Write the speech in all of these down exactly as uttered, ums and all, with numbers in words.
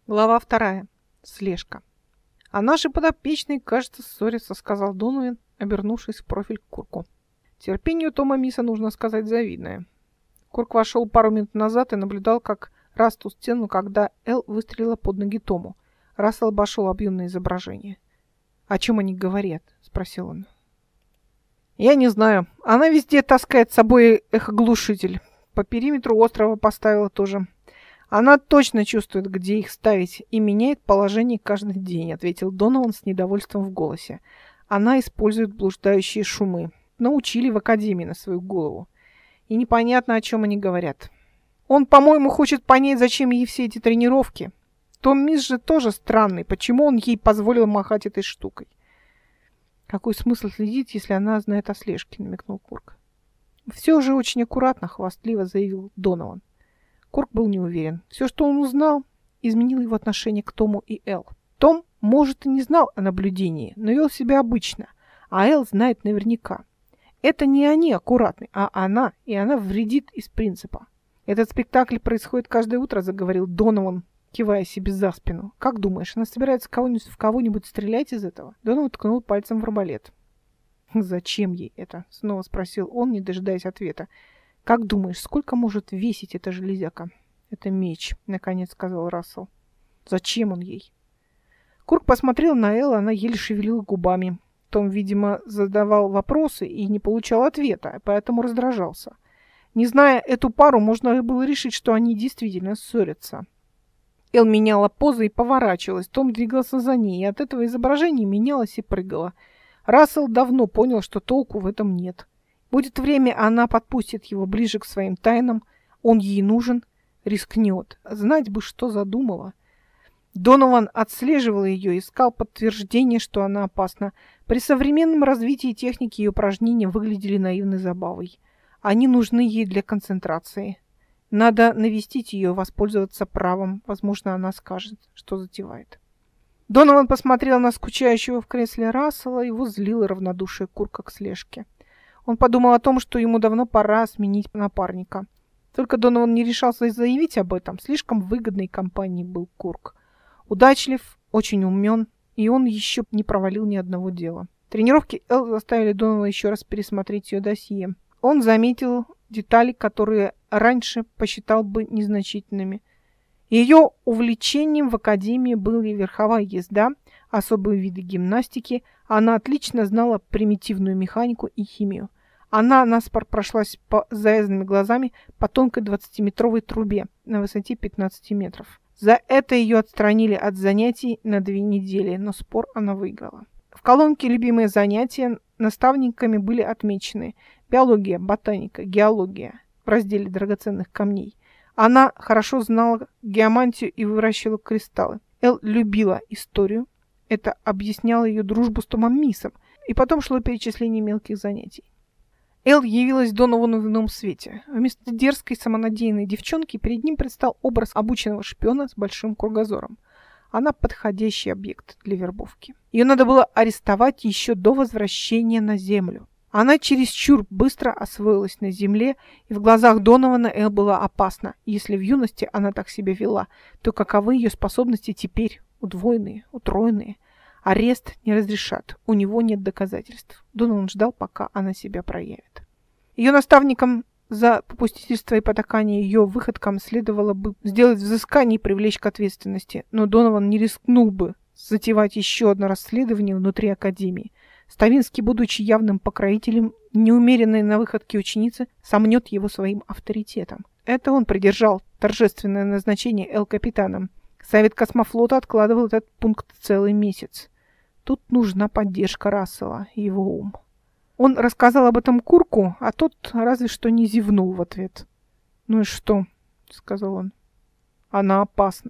Глава вторая. Слежка. «А наши подопечные, кажется, ссорятся», — сказал Донован, обернувшись в профиль к Курку. Терпению Тома Миса, нужно сказать, завидное. Курк вошел пару минут назад и наблюдал, как Раст у стену, когда Эл выстрелила под ноги Тому. Рассел обошел объемное изображение. «О чем они говорят?» — спросил он. «Я не знаю. Она везде таскает с собой эхоглушитель. По периметру острова поставила тоже. Она точно чувствует, где их ставить, и меняет положение каждый день», — ответил Донован с недовольством в голосе. «Она использует блуждающие шумы. Научили в академии на свою голову. И непонятно, о чем они говорят. Он, по-моему, хочет понять, зачем ей все эти тренировки. Том Мисс же тоже странный. Почему он ей позволил махать этой штукой?» «Какой смысл следить, если она знает о слежке?» — намекнул Курк. «Все же очень аккуратно», — хвастливо заявил Донован. Курк был не уверен. Все, что он узнал, изменило его отношение к Тому и Эл. Том, может, и не знал о наблюдении, но вел себя обычно, а Эл знает наверняка. Это не они аккуратны, а она, и она вредит из принципа. «Этот спектакль происходит каждое утро», — заговорил Донован, кивая себе за спину. «Как думаешь, она собирается кого-нибудь в кого-нибудь стрелять из этого?» Донован ткнул пальцем в арбалет. «Зачем ей это?» — снова спросил он, не дожидаясь ответа. «Как думаешь, сколько может весить эта железяка?» «Это меч», — наконец сказал Рассел. «Зачем он ей?» Курк посмотрел на Эл, она еле шевелила губами. Том, видимо, задавал вопросы и не получал ответа, поэтому раздражался. Не зная эту пару, можно было решить, что они действительно ссорятся. Эл меняла позы и поворачивалась, Том двигался за ней, и от этого изображение менялось и прыгало. Рассел давно понял, что толку в этом нет. Будет время, она подпустит его ближе к своим тайнам, он ей нужен, рискнет. Знать бы, что задумала. Донован отслеживал ее, искал подтверждение, что она опасна. При современном развитии техники и упражнения выглядели наивной забавой. Они нужны ей для концентрации. Надо навестить ее, воспользоваться правом. Возможно, она скажет, что затевает. Донован посмотрел на скучающего в кресле Рассела, его злило равнодушие Курка к слежке. Он подумал о том, что ему давно пора сменить напарника. Только Донован не решался заявить об этом. Слишком выгодной компанией был Курк. Удачлив, очень умен, и он еще не провалил ни одного дела. Тренировки Эл заставили Донована еще раз пересмотреть ее досье. Он заметил детали, которые раньше посчитал бы незначительными. Ее увлечением в академии были верховая езда, особые виды гимнастики. Она отлично знала примитивную механику и химию. Она наспор прошлась по завязанными глазами по тонкой двадцатиметровой трубе на высоте пятнадцати метров. За это ее отстранили от занятий на две недели, но спор она выиграла. В колонке «Любимые занятия» наставниками были отмечены биология, ботаника, геология в разделе драгоценных камней. Она хорошо знала геомантию и выращивала кристаллы. Эл любила историю. Это объясняло ее дружбу с Томом Миссом. И потом шло перечисление мелких занятий. Эл явилась Доновану в ином свете. Вместо дерзкой самонадеянной девчонки перед ним предстал образ обученного шпиона с большим кругозором. Она подходящий объект для вербовки. Ее надо было арестовать еще до возвращения на Землю. Она чересчур быстро освоилась на Земле, и в глазах Донована Эл была опасна. Если в юности она так себя вела, то каковы ее способности теперь? Удвоенные, утроенные. Арест не разрешат, у него нет доказательств. Донован ждал, пока она себя проявит. Ее наставникам за попустительство и потакание ее выходкам следовало бы сделать взыскание и привлечь к ответственности, но Донован не рискнул бы затевать еще одно расследование внутри Академии. Ставинский, будучи явным покровителем неумеренной на выходке ученицы, сомнет его своим авторитетом. Это он придержал торжественное назначение Эл капитаном. Совет космофлота откладывал этот пункт целый месяц. Тут нужна поддержка Рассела и его ум. Он рассказал об этом Курку, а тот разве что не зевнул в ответ. «Ну и что?» — сказал он. «Она опасна».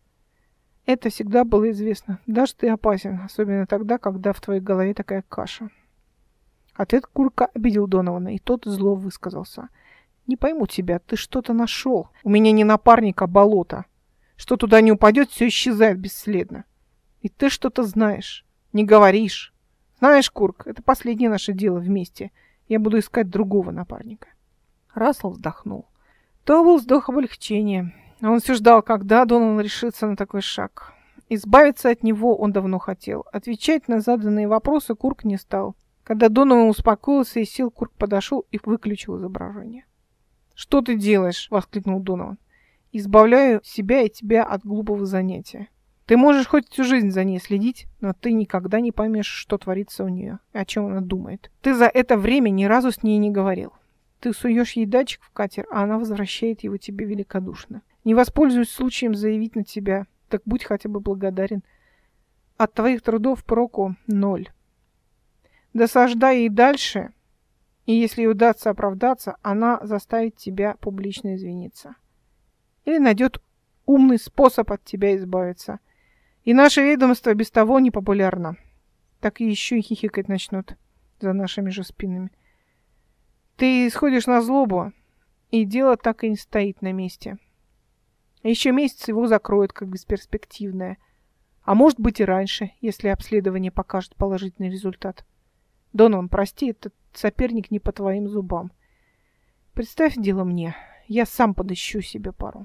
Это всегда было известно. Даже ты опасен, особенно тогда, когда в твоей голове такая каша. Ответ Курка обидел Донована, и тот зло высказался. «Не пойму тебя, ты что-то нашел. У меня не напарник, а болото. Что туда не упадет, все исчезает бесследно. И ты что-то знаешь. Не говоришь. Знаешь, Курк, это последнее наше дело вместе. Я буду искать другого напарника». Рассел вздохнул. То был вздох облегчения. Он все ждал, когда Донован решится на такой шаг. Избавиться от него он давно хотел. Отвечать на заданные вопросы Курк не стал. Когда Донован успокоился и сел, Курк подошел и выключил изображение. «Что ты делаешь?» — воскликнул Донован. «Избавляю себя и тебя от глупого занятия. Ты можешь хоть всю жизнь за ней следить, но ты никогда не поймешь, что творится у нее, и о чем она думает. Ты за это время ни разу с ней не говорил. Ты суешь ей датчик в катер, а она возвращает его тебе великодушно. Не воспользуюсь случаем заявить на тебя, так будь хотя бы благодарен. От твоих трудов проку ноль. Досаждай ей дальше, и если ей удастся оправдаться, она заставит тебя публично извиниться. Или найдет умный способ от тебя избавиться. И наше ведомство без того не популярно. Так и еще и хихикать начнут за нашими же спинами. Ты сходишь на злобу, и дело так и не стоит на месте. Еще месяц его закроют как бесперспективное. А может быть и раньше, если обследование покажет положительный результат. Донован, прости, этот соперник не по твоим зубам. Представь дело мне, я сам подыщу себе пару.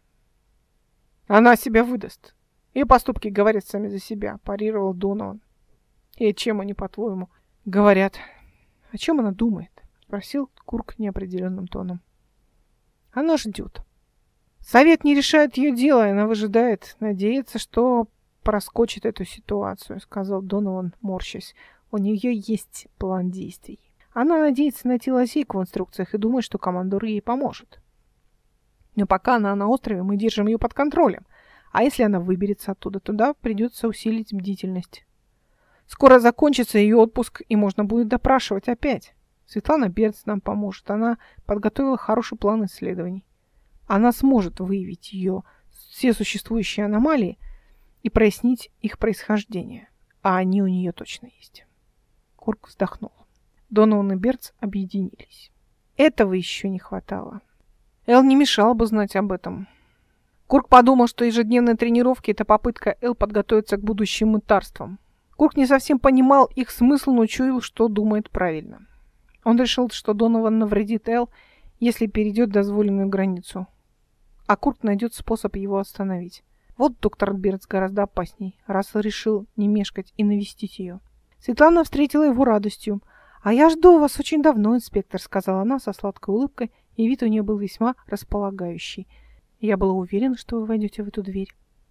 Она себя выдаст. Ее поступки говорят сами за себя, парировал Донован. И о чем они, по-твоему, говорят? О чем она думает? Спросил Курк неопределенным тоном. Она ждет. Совет не решает ее дело, и она выжидает, надеется, что проскочит эту ситуацию, сказал Донован, морщась. У нее есть план действий. Она надеется найти лазейку в инструкциях и думает, что командор ей поможет. Но пока она на острове, мы держим ее под контролем. А если она выберется оттуда, туда придется усилить бдительность. Скоро закончится ее отпуск, и можно будет допрашивать опять. Светлана Берц нам поможет. Она подготовила хороший план исследований. Она сможет выявить ее все существующие аномалии и прояснить их происхождение. А они у нее точно есть. Курк вздохнул. Донован и Берц объединились. Этого еще не хватало. Эл не мешало бы знать об этом. Курк подумал, что ежедневные тренировки – это попытка Эл подготовиться к будущим мытарствам. Курк не совсем понимал их смысл, но чуял, что думает правильно. Он решил, что Донован навредит Эл, если перейдет дозволенную границу. А Курк найдет способ его остановить. Вот доктор Берц гораздо опасней. Рассел решил не мешкать и навестить ее. Светлана встретила его радостью. «А я жду вас очень давно, инспектор», — сказала она со сладкой улыбкой, и вид у нее был весьма располагающий. «Я была уверена, что вы войдете в эту дверь».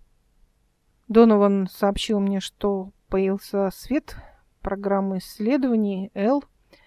Донован сообщил мне, что появился свет программы исследований Эл.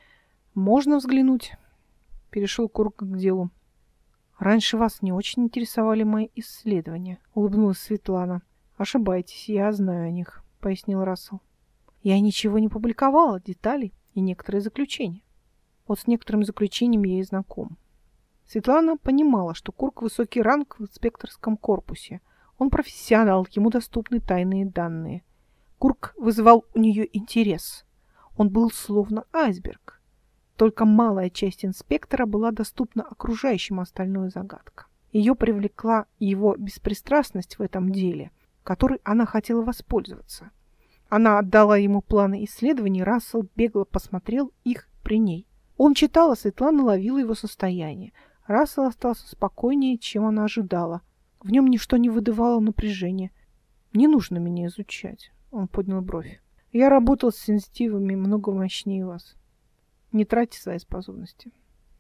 «Можно взглянуть?» Перешел Курк к делу. «Раньше вас не очень интересовали мои исследования», — улыбнулась Светлана. «Ошибаетесь, я знаю о них», — пояснил Рассел. «Я ничего не публиковала, деталей и некоторые заключения. Вот с некоторыми заключениями я и знаком». Светлана понимала, что Курк высокий ранг в инспекторском корпусе. Он профессионал, ему доступны тайные данные. Курк вызывал у нее интерес. Он был словно айсберг. Только малая часть инспектора была доступна окружающим, остальное загадка. Ее привлекла его беспристрастность в этом деле, которой она хотела воспользоваться. Она отдала ему планы исследований, Рассел бегло посмотрел их при ней. Он читал, а Светлана ловила его состояние. Рассел остался спокойнее, чем она ожидала. В нем ничто не выдавало напряжения. «Не нужно меня изучать», — он поднял бровь. «Я работал с сенситивами много мощнее вас. Не тратьте свои способности.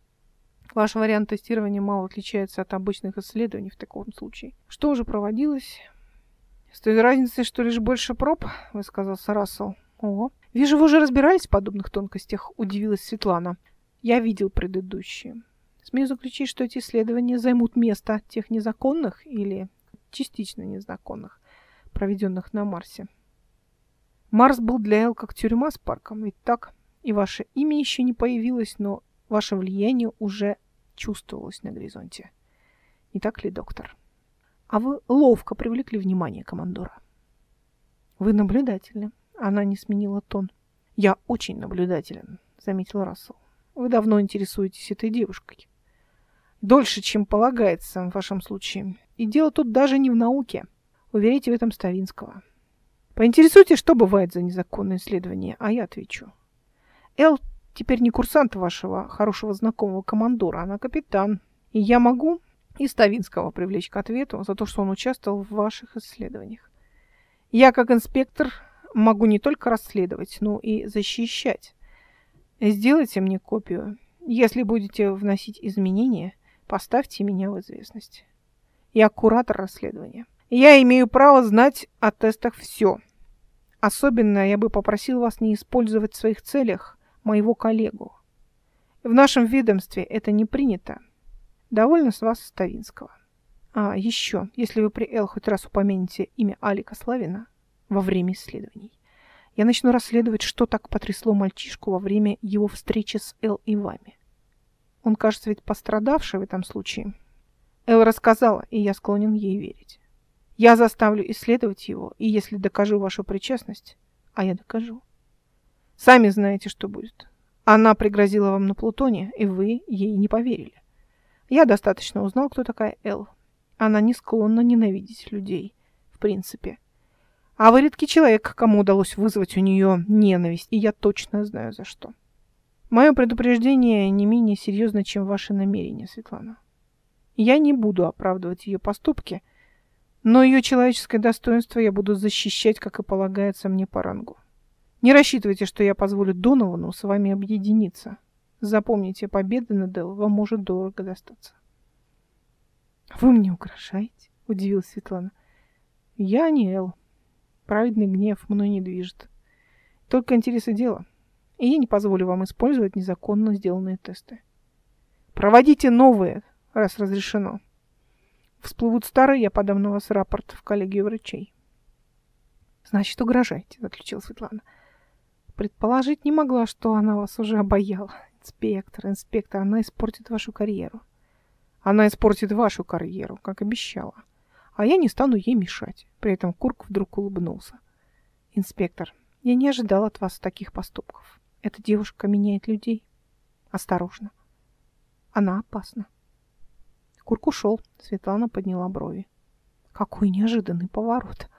Ваш вариант тестирования мало отличается от обычных исследований в таком случае. Что уже проводилось?» «С той разницей, что лишь больше проб», — высказался Рассел. «О, вижу, вы уже разбирались в подобных тонкостях», — удивилась Светлана. «Я видел предыдущие. Смею заключить, что эти исследования займут место тех незаконных или частично незаконных, проведенных на Марсе. Марс был для Эл как тюрьма с парком, ведь так? И ваше имя еще не появилось, но ваше влияние уже чувствовалось на горизонте. Не так ли, доктор? А вы ловко привлекли внимание командора». «Вы наблюдательны». Она не сменила тон. «Я очень наблюдателен», — заметил Рассел. «Вы давно интересуетесь этой девушкой. Дольше, чем полагается в вашем случае. И дело тут даже не в науке. Уверите в этом Ставинского. Поинтересуйтесь, что бывает за незаконное исследование, а я отвечу. Эл теперь не курсант вашего хорошего знакомого командора, она капитан. И я могу и Ставинского привлечь к ответу за то, что он участвовал в ваших исследованиях. Я, как инспектор, могу не только расследовать, но и защищать. Сделайте мне копию. Если будете вносить изменения, поставьте меня в известность. Я куратор расследования. Я имею право знать о тестах все. Особенно я бы попросил вас не использовать в своих целях моего коллегу. В нашем ведомстве это не принято. Довольно с вас Ставинского. А еще, если вы при Эл хоть раз упомянете имя Алика Славина во время исследований, я начну расследовать, что так потрясло мальчишку во время его встречи с Эл и вами. Он, кажется, ведь пострадавший в этом случае. Эл рассказала, и я склонен ей верить. Я заставлю исследовать его, и если докажу вашу причастность, а я докажу. Сами знаете, что будет. Она пригрозила вам на Плутоне, и вы ей не поверили. Я достаточно узнал, кто такая Эл. Она не склонна ненавидеть людей, в принципе. А вы редкий человек, кому удалось вызвать у нее ненависть, и я точно знаю, за что. Мое предупреждение не менее серьезно, чем ваши намерения, Светлана. Я не буду оправдывать ее поступки, но ее человеческое достоинство я буду защищать, как и полагается мне по рангу. Не рассчитывайте, что я позволю Доновану с вами объединиться. Запомните, победа над Эл вам может дорого достаться. — Вы мне угрожаете? — удивилась Светлана. — Я не Эл. Праведный гнев мной не движет. Только интересы дела. И я не позволю вам использовать незаконно сделанные тесты. Проводите новые, раз разрешено. Всплывут старые, я подам на вас рапорт в коллегию врачей. — Значит, угрожаете, — заключила Светлана. Предположить не могла, что она вас уже обаяла. Инспектор, инспектор, она испортит вашу карьеру. Она испортит вашу карьеру, как обещала. А я не стану ей мешать. При этом Курк вдруг улыбнулся. Инспектор, я не ожидал от вас таких поступков. Эта девушка меняет людей. Осторожно. Она опасна. Курк ушел. Светлана подняла брови. Какой неожиданный поворот.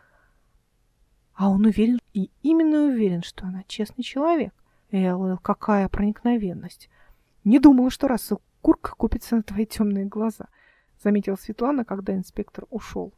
А он уверен, и именно уверен, что она честный человек. Эл, Эл, какая проникновенность. Не думала, что Рассел Курк купится на твои темные глаза, заметила Светлана, когда инспектор ушел.